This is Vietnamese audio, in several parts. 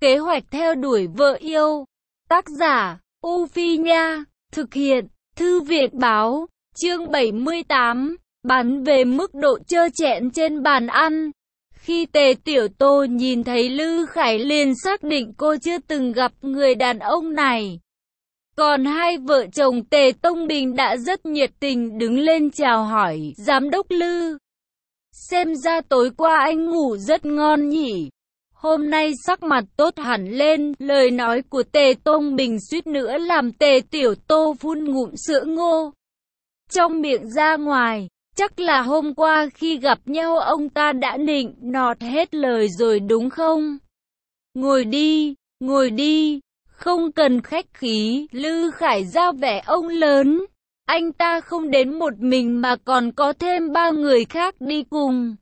Kế hoạch theo đuổi vợ yêu. Tác giả, U Phi Nha. Thực hiện, Thư viện Báo. Chương 78. Bán về mức độ trơ trẽn trên bàn ăn. Khi Tề Tiểu Tô nhìn thấy Lư Khải liền xác định cô chưa từng gặp người đàn ông này. Còn hai vợ chồng Tề Tông Bình đã rất nhiệt tình đứng lên chào hỏi giám đốc Lư. Xem ra tối qua anh ngủ rất ngon nhỉ. Hôm nay sắc mặt tốt hẳn lên, lời nói của Tề Tông Bình suýt nữa làm Tề Tiểu Tô phun ngụm sữa ngô trong miệng ra ngoài. Chắc là hôm qua khi gặp nhau ông ta đã nịnh nọt hết lời rồi đúng không? Ngồi đi, không cần khách khí. Lư Khải ra vẻ ông lớn. Anh ta không đến một mình mà còn có thêm 3 người khác đi cùng,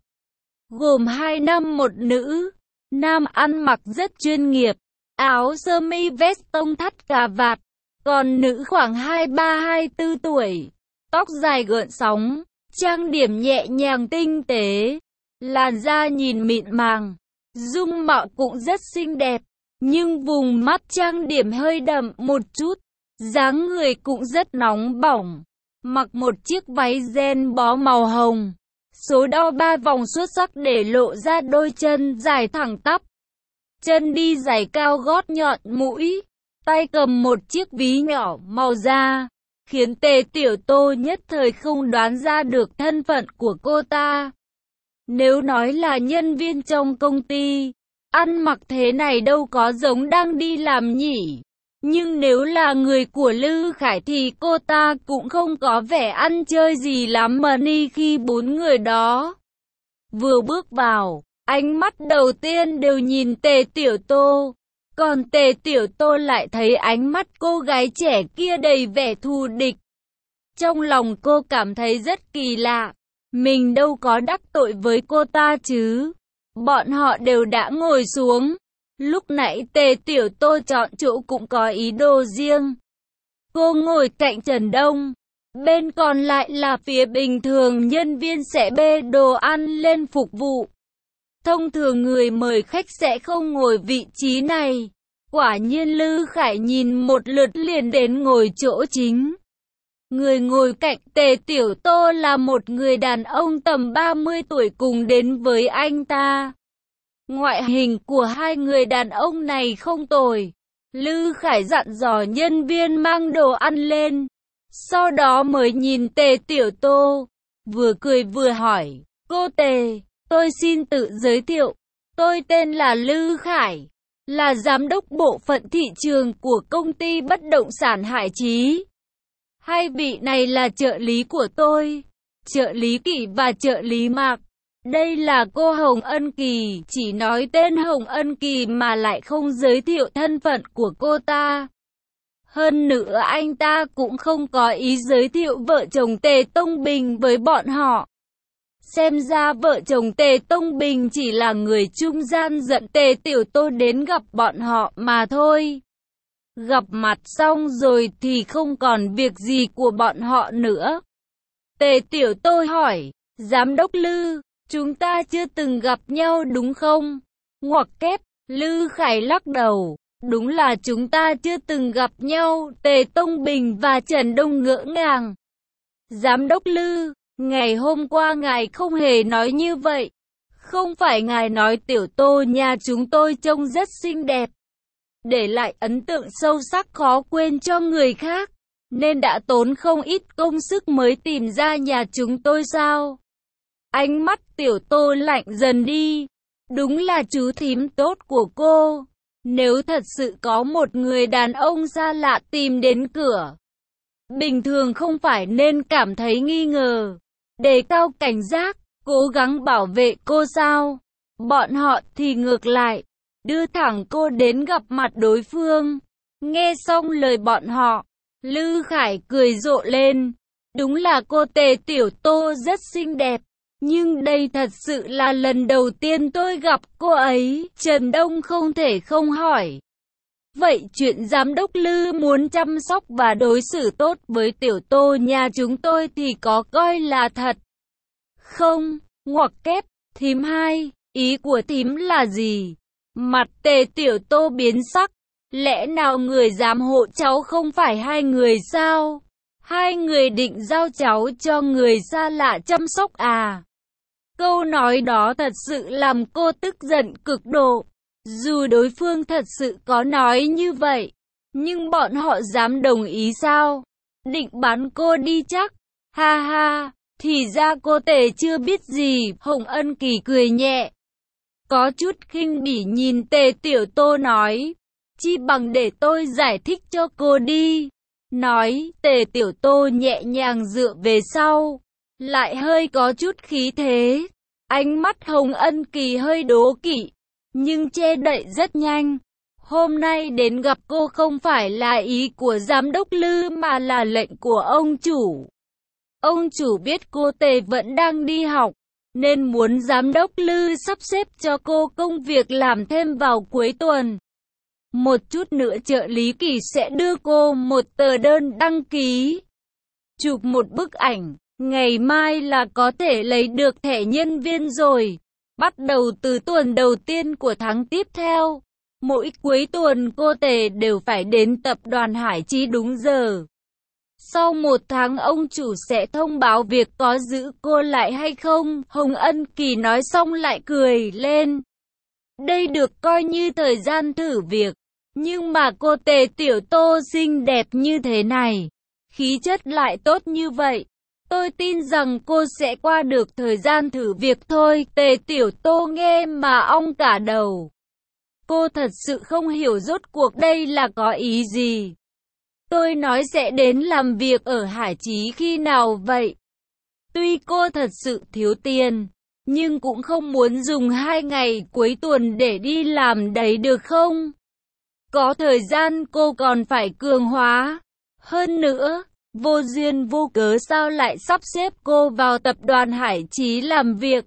gồm 2 nam 1 nữ. Nam ăn mặc rất chuyên nghiệp, áo sơ mi vest tông thắt cà vạt, còn nữ khoảng 23-24 tuổi, tóc dài gợn sóng, trang điểm nhẹ nhàng tinh tế, làn da nhìn mịn màng, dung mạo cũng rất xinh đẹp, nhưng vùng mắt trang điểm hơi đậm một chút, dáng người cũng rất nóng bỏng, mặc một chiếc váy ren bó màu hồng. Số đo 3 vòng xuất sắc để lộ ra đôi chân dài thẳng tắp. Chân đi giày cao gót nhọn mũi, tay cầm một chiếc ví nhỏ màu da, khiến Tề Tiểu Tô nhất thời không đoán ra được thân phận của cô ta. Nếu nói là nhân viên trong công ty, ăn mặc thế này đâu có giống đang đi làm nhỉ. Nhưng nếu là người của Lư Khải thì cô ta cũng không có vẻ ăn chơi gì lắm mà ni khi 4 người đó vừa bước vào, ánh mắt đầu tiên đều nhìn Tề Tiểu Tô. Còn Tề Tiểu Tô lại thấy ánh mắt cô gái trẻ kia đầy vẻ thù địch. Trong lòng cô cảm thấy rất kỳ lạ, mình đâu có đắc tội với cô ta chứ. Bọn họ đều đã ngồi xuống. Lúc nãy Tề Tiểu Tô chọn chỗ cũng có ý đồ riêng. Cô ngồi cạnh Trần Đông, bên còn lại là phía bình thường nhân viên sẽ bê đồ ăn lên phục vụ. Thông thường người mời khách sẽ không ngồi vị trí này. Quả nhiên Lư Khải nhìn một lượt liền đến ngồi chỗ chính. Người ngồi cạnh Tề Tiểu Tô là một người đàn ông tầm 30 tuổi cùng đến với anh ta. Ngoại hình của hai người đàn ông này không tồi. Lư Khải dặn dò nhân viên mang đồ ăn lên, sau đó mới nhìn Tề Tiểu Tô, vừa cười vừa hỏi, cô Tề, tôi xin tự giới thiệu, tôi tên là Lư Khải, là giám đốc bộ phận thị trường của công ty bất động sản Hải Chí. Hai vị này là trợ lý của tôi, trợ lý Kỷ và trợ lý Mạc. Đây là cô Hồng Ân Kỳ, chỉ nói tên Hồng Ân Kỳ mà lại không giới thiệu thân phận của cô ta. Hơn nữa anh ta cũng không có ý giới thiệu vợ chồng Tề Tông Bình với bọn họ. Xem ra vợ chồng Tề Tông Bình chỉ là người trung gian dẫn Tề Tiểu Tô đến gặp bọn họ mà thôi. Gặp mặt xong rồi thì không còn việc gì của bọn họ nữa. Tề Tiểu Tô hỏi, giám đốc Lư, chúng ta chưa từng gặp nhau đúng không? Ngoặc kép, Lư Khải lắc đầu. Đúng là chúng ta chưa từng gặp nhau. Tề Tông Bình và Trần Đông ngỡ ngàng. Giám đốc Lư, ngày hôm qua ngài không hề nói như vậy. Không phải ngài nói Tiểu Tô nhà chúng tôi trông rất xinh đẹp, để lại ấn tượng sâu sắc khó quên cho người khác, nên đã tốn không ít công sức mới tìm ra nhà chúng tôi sao? Ánh mắt Tiểu Tô lạnh dần đi. Đúng là chú thím tốt của cô. Nếu thật sự có một người đàn ông xa lạ tìm đến cửa, bình thường không phải nên cảm thấy nghi ngờ, đề cao cảnh giác, cố gắng bảo vệ cô sao? Bọn họ thì ngược lại, đưa thẳng cô đến gặp mặt đối phương. Nghe xong lời bọn họ, Lư Khải cười rộ lên. Đúng là cô Tề Tiểu Tô rất xinh đẹp. Nhưng đây thật sự là lần đầu tiên tôi gặp cô ấy. Trần Đông không thể không hỏi. Vậy chuyện giám đốc Lư muốn chăm sóc và đối xử tốt với Tiểu Tô nhà chúng tôi thì có coi là thật không? Ngoặc kép, thím hai, ý của thím là gì? Mặt Tề Tiểu Tô biến sắc. Lẽ nào người giám hộ cháu không phải hai người sao? Hai người định giao cháu cho người xa lạ chăm sóc à? Câu nói đó thật sự làm cô tức giận cực độ. Dù đối phương thật sự có nói như vậy, nhưng bọn họ dám đồng ý sao? Định bán cô đi chắc? Ha ha, thì ra cô Tề chưa biết gì. Hồng Ân Kỳ cười nhẹ, có chút khinh bỉ nhìn Tề Tiểu Tô nói, chi bằng để tôi giải thích cho cô đi. Nói, Tề Tiểu Tô nhẹ nhàng dựa về sau, lại hơi có chút khí thế. Ánh mắt Hồng Ân Kỳ hơi đố kỵ, nhưng che đậy rất nhanh. Hôm nay đến gặp cô không phải là ý của giám đốc Lư mà là lệnh của ông chủ. Ông chủ biết cô Tề vẫn đang đi học, nên muốn giám đốc Lư sắp xếp cho cô công việc làm thêm vào cuối tuần. Một chút nữa trợ lý Kỳ sẽ đưa cô một tờ đơn đăng ký, chụp một bức ảnh, ngày mai là có thể lấy được thẻ nhân viên rồi. Bắt đầu từ tuần đầu tiên của tháng tiếp theo, mỗi cuối tuần cô Tề đều phải đến tập đoàn Hải Chí đúng giờ. Sau một tháng ông chủ sẽ thông báo việc có giữ cô lại hay không. Hồng Ân Kỳ nói xong lại cười lên. Đây được coi như thời gian thử việc. Nhưng mà cô Tề Tiểu Tô xinh đẹp như thế này, khí chất lại tốt như vậy, tôi tin rằng cô sẽ qua được thời gian thử việc thôi. Tề Tiểu Tô nghe mà ong cả đầu. Cô thật sự không hiểu rốt cuộc đây là có ý gì. Tôi nói sẽ đến làm việc ở Hải Chí khi nào vậy? Tuy cô thật sự thiếu tiền, nhưng cũng không muốn dùng 2 ngày cuối tuần để đi làm đấy được không? Có thời gian cô còn phải cường hóa. Hơn nữa, vô duyên vô cớ sao lại sắp xếp cô vào tập đoàn Hải Chí làm việc?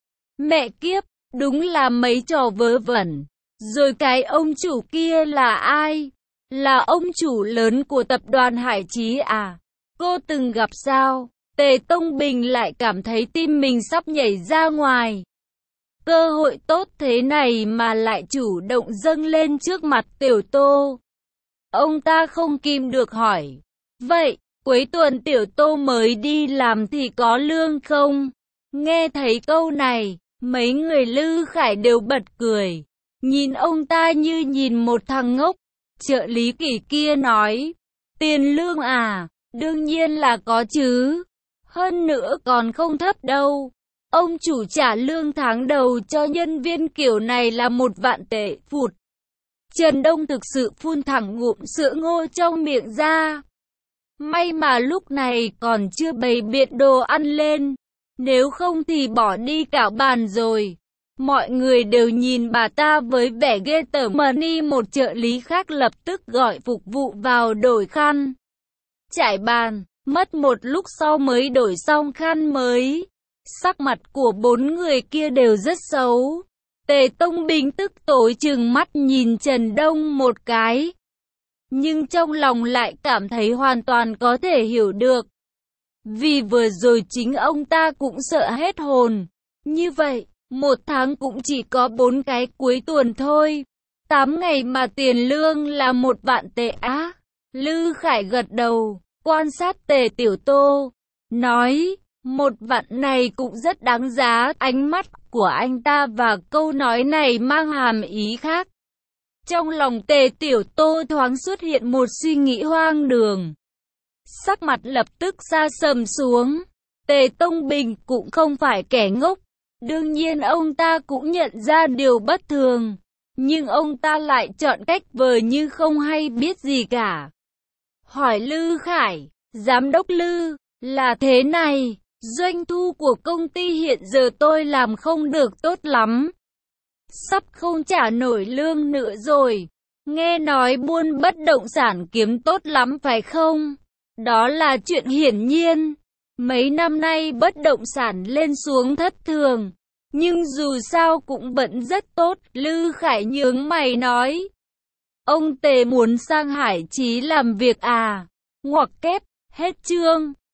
Mẹ kiếp, đúng là mấy trò vớ vẩn. Rồi cái ông chủ kia là ai? Là ông chủ lớn của tập đoàn Hải Chí à? Cô từng gặp sao? Tề Tông Bình lại cảm thấy tim mình sắp nhảy ra ngoài. Cơ hội tốt thế này mà lại chủ động dâng lên trước mặt Tiểu Tô. Ông ta không kìm được hỏi. Vậy, cuối tuần Tiểu Tô mới đi làm thì có lương không? Nghe thấy câu này, mấy người Lư Khải đều bật cười. Nhìn ông ta như nhìn một thằng ngốc. Trợ lý Kỳ kia nói. Tiền lương à? Đương nhiên là có chứ. Hơn nữa còn không thấp đâu. Ông chủ trả lương tháng đầu cho nhân viên kiểu này là 1 vạn tệ. Phụt. Trần Đông thực sự phun thẳng ngụm sữa ngô trong miệng ra. May mà lúc này còn chưa bày biện đồ ăn lên. Nếu không thì bỏ đi cả bàn rồi. Mọi người đều nhìn bà ta với vẻ ghê tởm. Mani một trợ lý khác lập tức gọi phục vụ vào đổi khăn. Trải bàn, mất một lúc sau mới đổi xong khăn mới. Sắc mặt của 4 người kia đều rất xấu. Tề Tông Bình tức tối trừng mắt nhìn Trần Đông một cái. Nhưng trong lòng lại cảm thấy hoàn toàn có thể hiểu được. Vì vừa rồi chính ông ta cũng sợ hết hồn. Như vậy, 1 tháng cũng chỉ có 4 cái cuối tuần thôi. 8 ngày mà tiền lương là 1 vạn tệ á. Lư Khải gật đầu, quan sát Tề Tiểu Tô, nói, 1 vạn này cũng rất đáng giá. Ánh mắt của anh ta và câu nói này mang hàm ý khác. Trong lòng Tề Tiểu Tô thoáng xuất hiện một suy nghĩ hoang đường. Sắc mặt lập tức sa sầm xuống. Tề Tông Bình cũng không phải kẻ ngốc. Đương nhiên ông ta cũng nhận ra điều bất thường. Nhưng ông ta lại chọn cách vờ như không hay biết gì cả. Hỏi Lư Khải, giám đốc Lư, là thế này, doanh thu của công ty hiện giờ tôi làm không được tốt lắm. Sắp không trả nổi lương nữa rồi. Nghe nói buôn bất động sản kiếm tốt lắm phải không? Đó là chuyện hiển nhiên. Mấy năm nay bất động sản lên xuống thất thường. Nhưng dù sao cũng vẫn rất tốt. Lư Khải nhướng mày nói. Ông Tề muốn sang Hải Chí làm việc à? Ngoặc kép, hết chương.